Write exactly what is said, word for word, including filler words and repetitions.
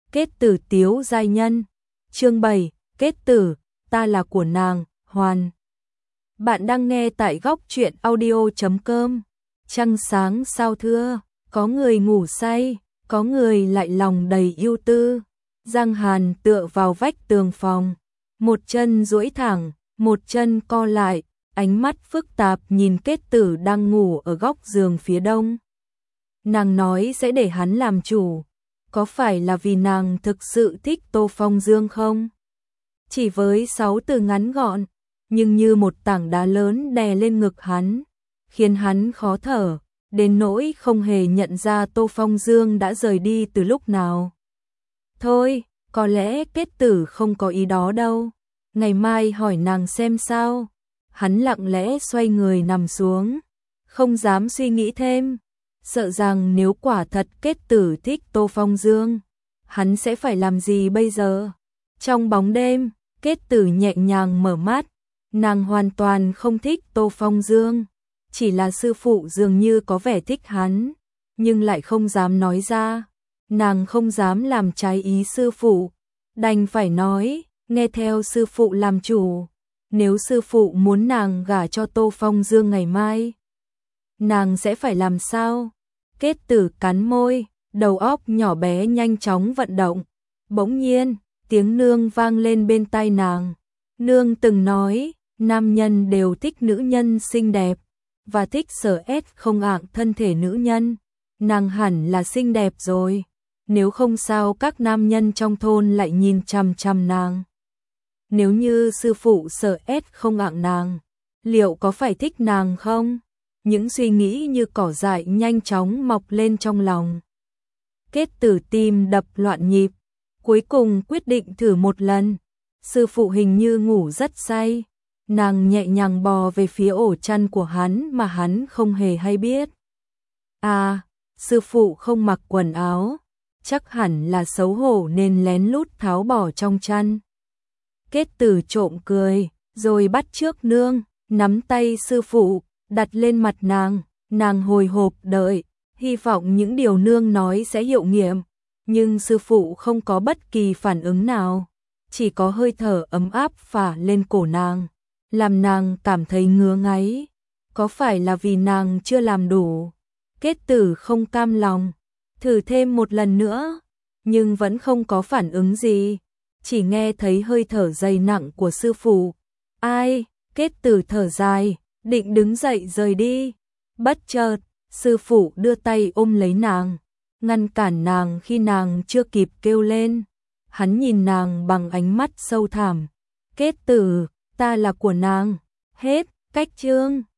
Kết tử tiếu giai nhân. Chương bảy, kết tử, ta là của nàng, hoàn. Bạn đang nghe tại góc truyện audio chấm com. Trăng sáng sao thưa, có người ngủ say, có người lại lòng đầy yêu tư. Giang Hàn tựa vào vách tường phòng, một chân duỗi thẳng, một chân co lại, ánh mắt phức tạp nhìn Kết tử đang ngủ ở góc giường phía đông. Nàng nói sẽ để hắn làm chủ, có phải là vì nàng thực sự thích Tô Phong Dương không? Chỉ với sáu từ ngắn gọn, nhưng như một tảng đá lớn đè lên ngực hắn, khiến hắn khó thở, đến nỗi không hề nhận ra Tô Phong Dương đã rời đi từ lúc nào. Thôi, có lẽ Kết tử không có ý đó đâu, ngày mai hỏi nàng xem sao. Hắn lặng lẽ xoay người nằm xuống, không dám suy nghĩ thêm, sợ rằng nếu quả thật Kết tử thích Tô Phong Dương, hắn sẽ phải làm gì bây giờ? Trong bóng đêm, Kết tử nhẹ nhàng mở mắt, nàng hoàn toàn không thích Tô Phong Dương, chỉ là sư phụ dường như có vẻ thích hắn, nhưng lại không dám nói ra, nàng không dám làm trái ý sư phụ, đành phải nói, nghe theo sư phụ làm chủ, nếu sư phụ muốn nàng gả cho Tô Phong Dương ngày mai, nàng sẽ phải làm sao? Kết tử cắn môi, đầu óc nhỏ bé nhanh chóng vận động. Bỗng nhiên, tiếng nương vang lên bên tai nàng. Nương từng nói, nam nhân đều thích nữ nhân xinh đẹp, và thích sở ép không ạng thân thể nữ nhân. Nàng hẳn là xinh đẹp rồi, nếu không sao các nam nhân trong thôn lại nhìn chằm chằm nàng. Nếu như sư phụ sở ép không ạng nàng, liệu có phải thích nàng không? Những suy nghĩ như cỏ dại nhanh chóng mọc lên trong lòng. Kết tử tim đập loạn nhịp, cuối cùng quyết định thử một lần. Sư phụ hình như ngủ rất say, nàng nhẹ nhàng bò về phía ổ chăn của hắn mà hắn không hề hay biết. À, sư phụ không mặc quần áo, chắc hẳn là xấu hổ nên lén lút tháo bỏ trong chăn. Kết tử trộm cười, rồi bắt chước nương, nắm tay sư phụ, đặt lên mặt nàng, nàng hồi hộp đợi, hy vọng những điều nương nói sẽ hiệu nghiệm, nhưng sư phụ không có bất kỳ phản ứng nào, chỉ có hơi thở ấm áp phả lên cổ nàng, làm nàng cảm thấy ngứa ngáy, có phải là vì nàng chưa làm đủ? Kết tử không cam lòng, thử thêm một lần nữa, nhưng vẫn không có phản ứng gì, chỉ nghe thấy hơi thở dày nặng của sư phụ. Ai? Kết tử thở dài, định đứng dậy rời đi, bất chợt, sư phụ đưa tay ôm lấy nàng, ngăn cản nàng khi nàng chưa kịp kêu lên. Hắn nhìn nàng bằng ánh mắt sâu thẳm. Kết tử, ta là của nàng. Hết, cách chương.